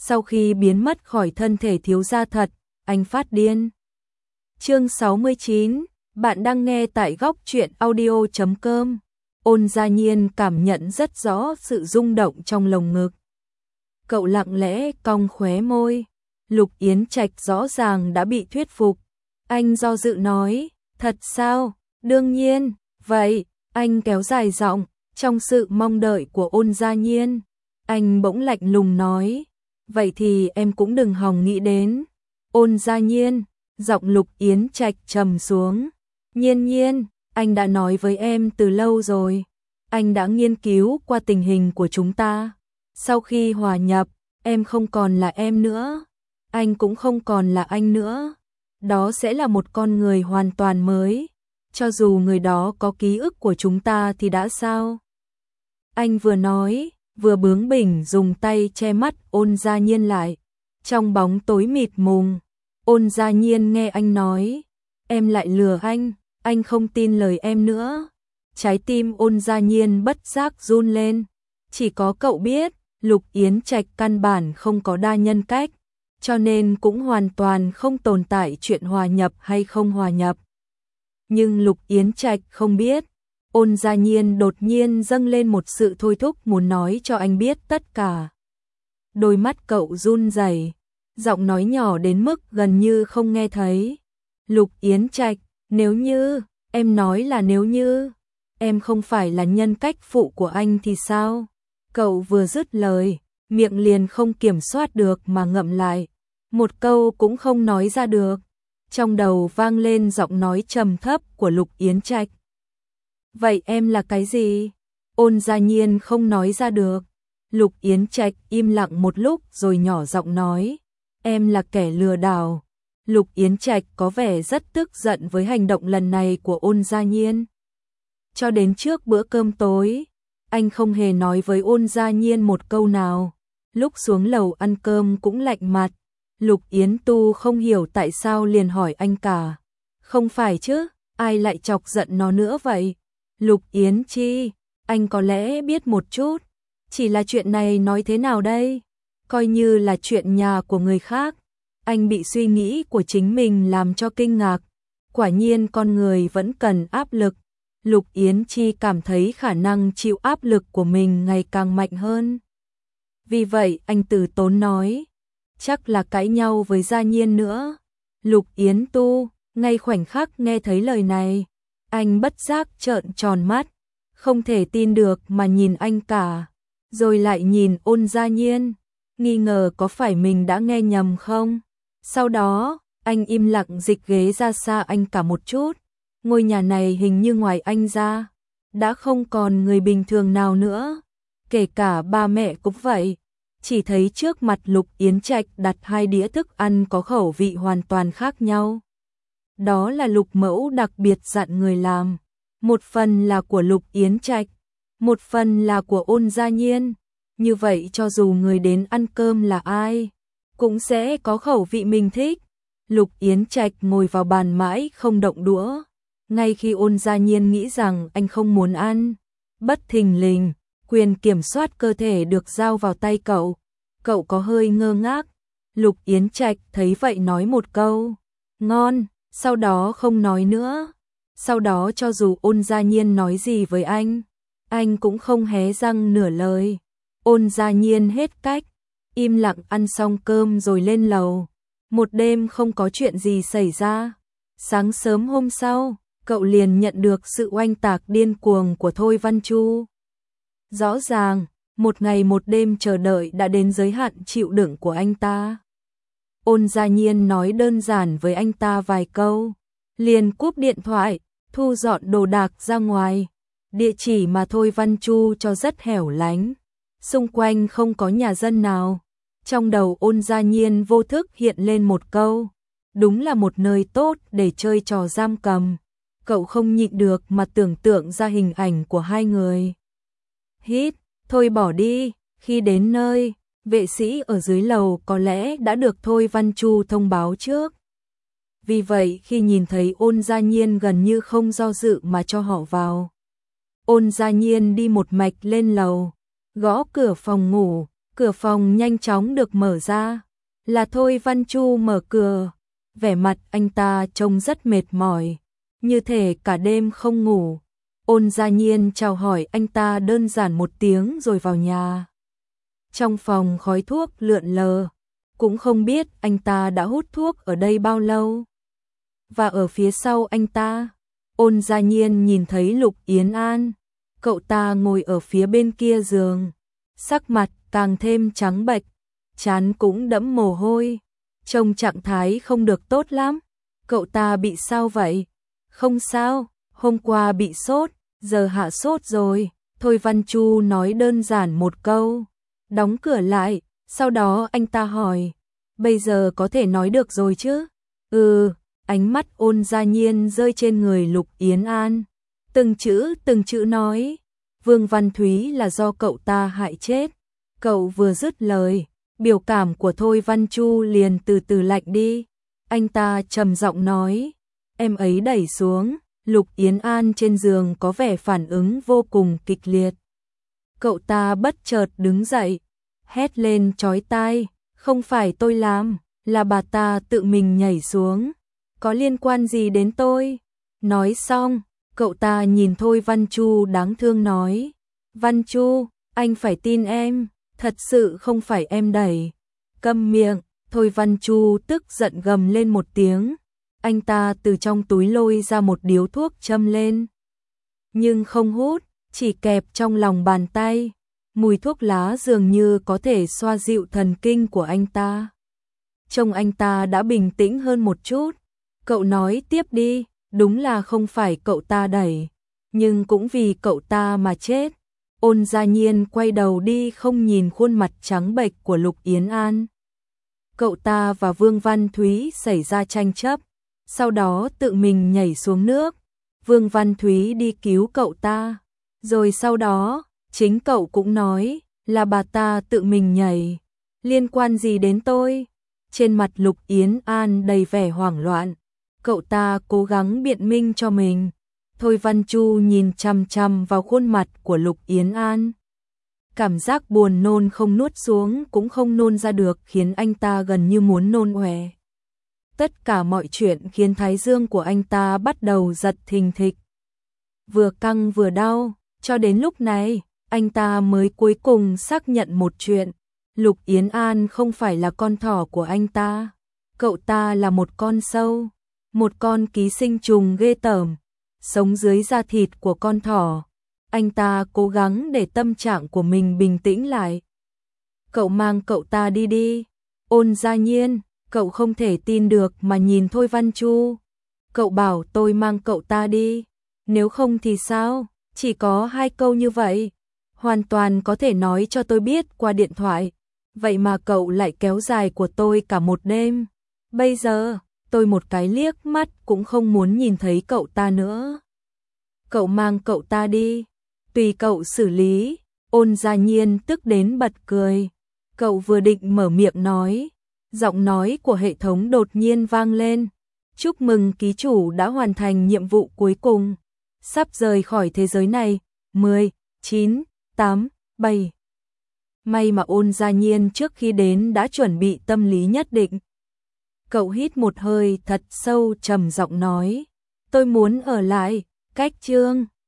Sau khi biến mất khỏi thân thể thiếu gia thật, anh phát điên. Chương 69, bạn đang nghe tại góc truyện audio.com. Ôn Gia Nhiên cảm nhận rất rõ sự rung động trong lồng ngực. Cậu lặng lẽ cong khóe môi. Lục Yến Trạch rõ ràng đã bị thuyết phục. Anh do dự nói, thật sao? Đương nhiên, vậy, anh kéo dài giọng, trong sự mong đợi của Ôn Gia Nhiên. Anh bỗng lạnh lùng nói, vậy thì em cũng đừng hòng nghĩ đến. Ôn Gia Nhiên, giọng Lục Yến Trạch trầm xuống. Nhiên Nhiên, anh đã nói với em từ lâu rồi. Anh đã nghiên cứu qua tình hình của chúng ta. Sau khi hòa nhập, em không còn là em nữa. Anh cũng không còn là anh nữa. Đó sẽ là một con người hoàn toàn mới. Cho dù người đó có ký ức của chúng ta thì đã sao? Anh vừa nói, vừa bướng bỉnh dùng tay che mắt Ôn Gia Nhiên lại. Trong bóng tối mịt mùng, Ôn Gia Nhiên nghe anh nói, em lại lừa anh không tin lời em nữa. Trái tim Ôn Gia Nhiên bất giác run lên. Chỉ có cậu biết, Lục Yến Trạch căn bản không có đa nhân cách, cho nên cũng hoàn toàn không tồn tại chuyện hòa nhập hay không hòa nhập. Nhưng Lục Yến Trạch không biết, Ôn Gia Nhiên đột nhiên dâng lên một sự thôi thúc muốn nói cho anh biết tất cả. Đôi mắt cậu run rẩy, giọng nói nhỏ đến mức gần như không nghe thấy. Lục Yến Trạch, nếu như, em nói là nếu như, em không phải là nhân cách phụ của anh thì sao? Cậu vừa dứt lời, miệng liền không kiểm soát được mà ngậm lại. Một câu cũng không nói ra được. Trong đầu vang lên giọng nói trầm thấp của Lục Yến Trạch. Vậy em là cái gì? Ôn Gia Nhiên không nói ra được. Lục Yến Trạch im lặng một lúc rồi nhỏ giọng nói, em là kẻ lừa đảo. Lục Yến Trạch có vẻ rất tức giận với hành động lần này của Ôn Gia Nhiên. Cho đến trước bữa cơm tối, anh không hề nói với Ôn Gia Nhiên một câu nào. Lúc xuống lầu ăn cơm cũng lạnh mặt. Lục Yến Tu không hiểu tại sao liền hỏi anh cả. Không phải chứ, ai lại chọc giận nó nữa vậy? Lục Yến Chi, anh có lẽ biết một chút. Chỉ là chuyện này nói thế nào đây? Coi như là chuyện nhà của người khác. Anh bị suy nghĩ của chính mình làm cho kinh ngạc. Quả nhiên con người vẫn cần áp lực. Lục Yến Chi cảm thấy khả năng chịu áp lực của mình ngày càng mạnh hơn. Vì vậy anh từ tốn nói, chắc là cãi nhau với Gia Nhiên nữa. Lục Yến Tu, ngay khoảnh khắc nghe thấy lời này, anh bất giác trợn tròn mắt, không thể tin được mà nhìn anh cả. Rồi lại nhìn Ôn Gia Nhiên, nghi ngờ có phải mình đã nghe nhầm không. Sau đó, anh im lặng dịch ghế ra xa anh cả một chút. Ngôi nhà này hình như ngoài anh ra, đã không còn người bình thường nào nữa. Kể cả ba mẹ cũng vậy. Chỉ thấy trước mặt Lục Yến Trạch đặt hai đĩa thức ăn có khẩu vị hoàn toàn khác nhau. Đó là Lục Mẫu đặc biệt dặn người làm. Một phần là của Lục Yến Trạch, một phần là của Ôn Gia Nhiên. Như vậy cho dù người đến ăn cơm là ai, cũng sẽ có khẩu vị mình thích. Lục Yến Trạch ngồi vào bàn mãi không động đũa. Ngay khi Ôn Gia Nhiên nghĩ rằng anh không muốn ăn, bất thình lình, quyền kiểm soát cơ thể được giao vào tay cậu. Cậu có hơi ngơ ngác. Lục Yến Trạch thấy vậy nói một câu, ngon, sau đó không nói nữa. Sau đó cho dù Ôn Gia Nhiên nói gì với anh cũng không hé răng nửa lời. Ôn Gia Nhiên hết cách, im lặng ăn xong cơm rồi lên lầu. Một đêm không có chuyện gì xảy ra. Sáng sớm hôm sau, cậu liền nhận được sự oanh tạc điên cuồng của Thôi Văn Chu. Rõ ràng, một ngày một đêm chờ đợi đã đến giới hạn chịu đựng của anh ta. Ôn Gia Nhiên nói đơn giản với anh ta vài câu, liền cúp điện thoại, thu dọn đồ đạc ra ngoài. Địa chỉ mà Thôi Văn Chu cho rất hẻo lánh, xung quanh không có nhà dân nào. Trong đầu Ôn Gia Nhiên vô thức hiện lên một câu, đúng là một nơi tốt để chơi trò giam cầm. Cậu không nhịn được mà tưởng tượng ra hình ảnh của hai người. Hít, thôi bỏ đi. Khi đến nơi, vệ sĩ ở dưới lầu có lẽ đã được Thôi Văn Chu thông báo trước. Vì vậy khi nhìn thấy Ôn Gia Nhiên gần như không do dự mà cho họ vào. Ôn Gia Nhiên đi một mạch lên lầu, gõ cửa phòng ngủ, Cửa phòng nhanh chóng được mở ra, là Thôi Văn Chu mở cửa. Vẻ mặt anh ta trông rất mệt mỏi, như thể cả đêm không ngủ. Ôn Gia Nhiên chào hỏi anh ta đơn giản một tiếng rồi vào nhà. Trong phòng khói thuốc lượn lờ, cũng không biết anh ta đã hút thuốc ở đây bao lâu. Và ở phía sau anh ta, Ôn Gia Nhiên nhìn thấy Lục Yến An. Cậu ta ngồi ở phía bên kia giường, sắc mặt càng thêm trắng bệch, trán cũng đẫm mồ hôi, trông trạng thái không được tốt lắm. Cậu ta bị sao vậy? Không sao, hôm qua bị sốt, giờ hạ sốt rồi. Thôi Văn Chu nói đơn giản một câu, đóng cửa lại, sau đó anh ta hỏi, bây giờ có thể nói được rồi chứ? Ánh mắt Ôn Gia Nhiên rơi trên người Lục Yến An, từng chữ nói, Vương Văn Thúy là do cậu ta hại chết. Cậu vừa dứt lời, biểu cảm của Thôi Văn Chu liền từ từ lạnh đi. Anh ta trầm giọng nói, em ấy đẩy xuống. Lục Yến An trên giường có vẻ phản ứng vô cùng kịch liệt. Cậu ta bất chợt đứng dậy, hét lên chói tai, không phải tôi làm, là bà ta tự mình nhảy xuống. Có liên quan gì đến tôi? Nói xong, cậu ta nhìn Thôi Văn Chu đáng thương nói, Văn Chu, anh phải tin em, thật sự không phải em đẩy. Câm miệng. Thôi Văn Chu tức giận gầm lên một tiếng. Anh ta từ trong túi lôi ra một điếu thuốc châm lên, nhưng không hút, chỉ kẹp trong lòng bàn tay. Mùi thuốc lá dường như có thể xoa dịu thần kinh của anh ta. Trông anh ta đã bình tĩnh hơn một chút. Cậu nói tiếp đi, đúng là không phải cậu ta đẩy, nhưng cũng vì cậu ta mà chết. Ôn Gia Nhiên quay đầu đi không nhìn khuôn mặt trắng bệch của Lục Yến An. Cậu ta và Vương Văn Thúy xảy ra tranh chấp, sau đó tự mình nhảy xuống nước. Vương Văn Thúy đi cứu cậu ta, rồi sau đó, chính cậu cũng nói là bà ta tự mình nhảy. Liên quan gì đến tôi? Trên mặt Lục Yến An đầy vẻ hoảng loạn, cậu ta cố gắng biện minh cho mình. Thôi Văn Chu nhìn chằm chằm vào khuôn mặt của Lục Yến An. Cảm giác buồn nôn không nuốt xuống cũng không nôn ra được khiến anh ta gần như muốn nôn ọe. Tất cả mọi chuyện khiến thái dương của anh ta bắt đầu giật thình thịch. Vừa căng vừa đau, cho đến lúc này, anh ta mới cuối cùng xác nhận một chuyện. Lục Yến An không phải là con thỏ của anh ta. Cậu ta là một con sâu, một con ký sinh trùng ghê tởm, sống dưới da thịt của con thỏ. Anh ta cố gắng để tâm trạng của mình bình tĩnh lại. Cậu mang cậu ta đi đi. Ôn Gia Nhiên, cậu không thể tin được mà nhìn Thôi Văn Chu. Cậu bảo tôi mang cậu ta đi. Nếu không thì sao? Chỉ có 2 câu như vậy. Hoàn toàn có thể nói cho tôi biết qua điện thoại. Vậy mà cậu lại kéo dài của tôi cả một đêm. Bây giờ, tôi một cái liếc mắt cũng không muốn nhìn thấy cậu ta nữa. Cậu mang cậu ta đi. Tùy cậu xử lý. Ôn Gia Nhiên tức đến bật cười. Cậu vừa định mở miệng nói, giọng nói của hệ thống đột nhiên vang lên. Chúc mừng ký chủ đã hoàn thành nhiệm vụ cuối cùng. Sắp rời khỏi thế giới này. 10, 9, 8, 7. May mà Ôn Gia Nhiên trước khi đến đã chuẩn bị tâm lý nhất định. Cậu hít một hơi thật sâu trầm giọng nói, tôi muốn ở lại. Cách chương